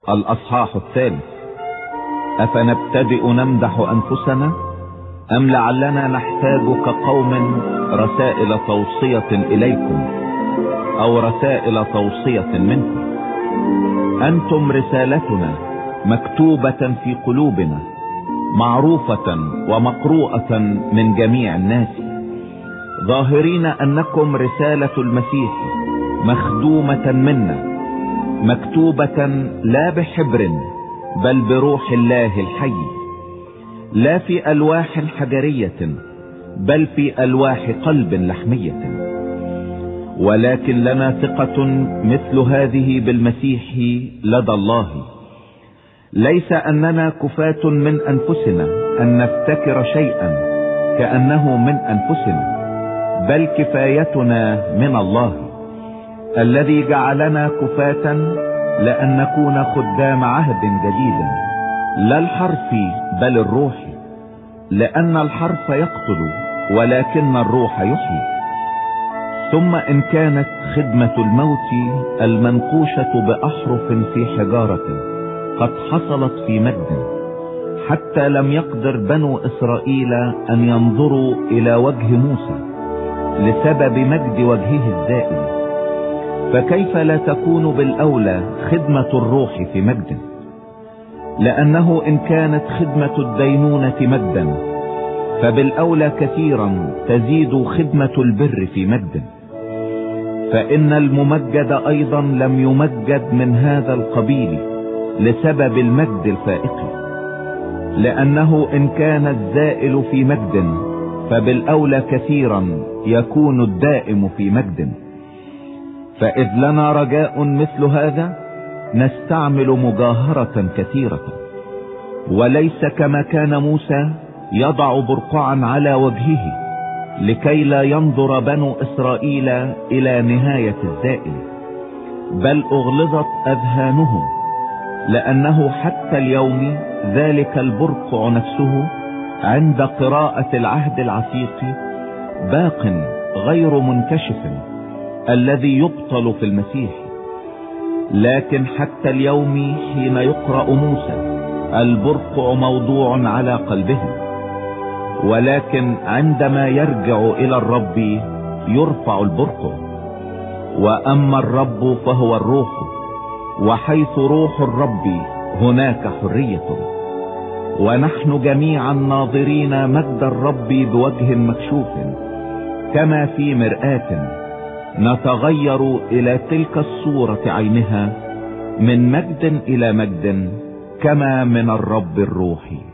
الأصحاح الثالث. أفنبتدئ نمدح أنفسنا أم لعلنا نحتاج كقوم رسائل توصية إليكم أو رسائل توصية منكم؟ أنتم رسالتنا مكتوبة في قلوبنا، معروفة ومقروءة من جميع الناس، ظاهرين أنكم رسالة المسيح مخدومة منا، مكتوبة لا بحبر بل بروح الله الحي، لا في ألواح حجرية بل في ألواح قلب لحمية. ولكن لنا ثقة مثل هذه بالمسيح لدى الله، ليس أننا كفاة من أنفسنا أن نفتكر شيئا كأنه من أنفسنا، بل كفايتنا من الله الذي جعلنا كفاة لأن نكون خدام عهد جديد، لا الحرف بل الروح، لأن الحرف يقتل ولكن الروح يحيي. ثم إن كانت خدمة الموت المنقوشة بأحرف في حجارة قد حصلت في مجد، حتى لم يقدر بنو إسرائيل أن ينظروا إلى وجه موسى لسبب مجد وجهه الزائل، فكيف لا تكون بالأولى خدمة الروح في مجد؟ لأنه إن كانت خدمة الدينونة مجدا فبالأولى كثيرا تزيد خدمة البر في مجد. فإن الممجد أيضا لم يمجد من هذا القبيل لسبب المجد الفائق، لأنه إن كان الزائل في مجد فبالأولى كثيرا يكون الدائم في مجد. فإذ لنا رجاء مثل هذا نستعمل مجاهرة كثيرة، وليس كما كان موسى يضع برقعا على وجهه لكي لا ينظر بنو إسرائيل إلى نهاية الزائل، بل أغلظت أذهانهم، لأنه حتى اليوم ذلك البرقع نفسه عند قراءة العهد العتيق باق غير منكشف الذي يبطل في المسيح. لكن حتى اليوم حين يقرأ موسى البرقع موضوع على قلبهم، ولكن عندما يرجع إلى الرب يرفع البرقع. وأما الرب فهو الروح، وحيث روح الرب هناك حرية. ونحن جميعا ناظرين مجد الرب بوجه مكشوف كما في مرآة، نتغير إلى تلك الصورة عينها من مجد إلى مجد كما من الرب الروح.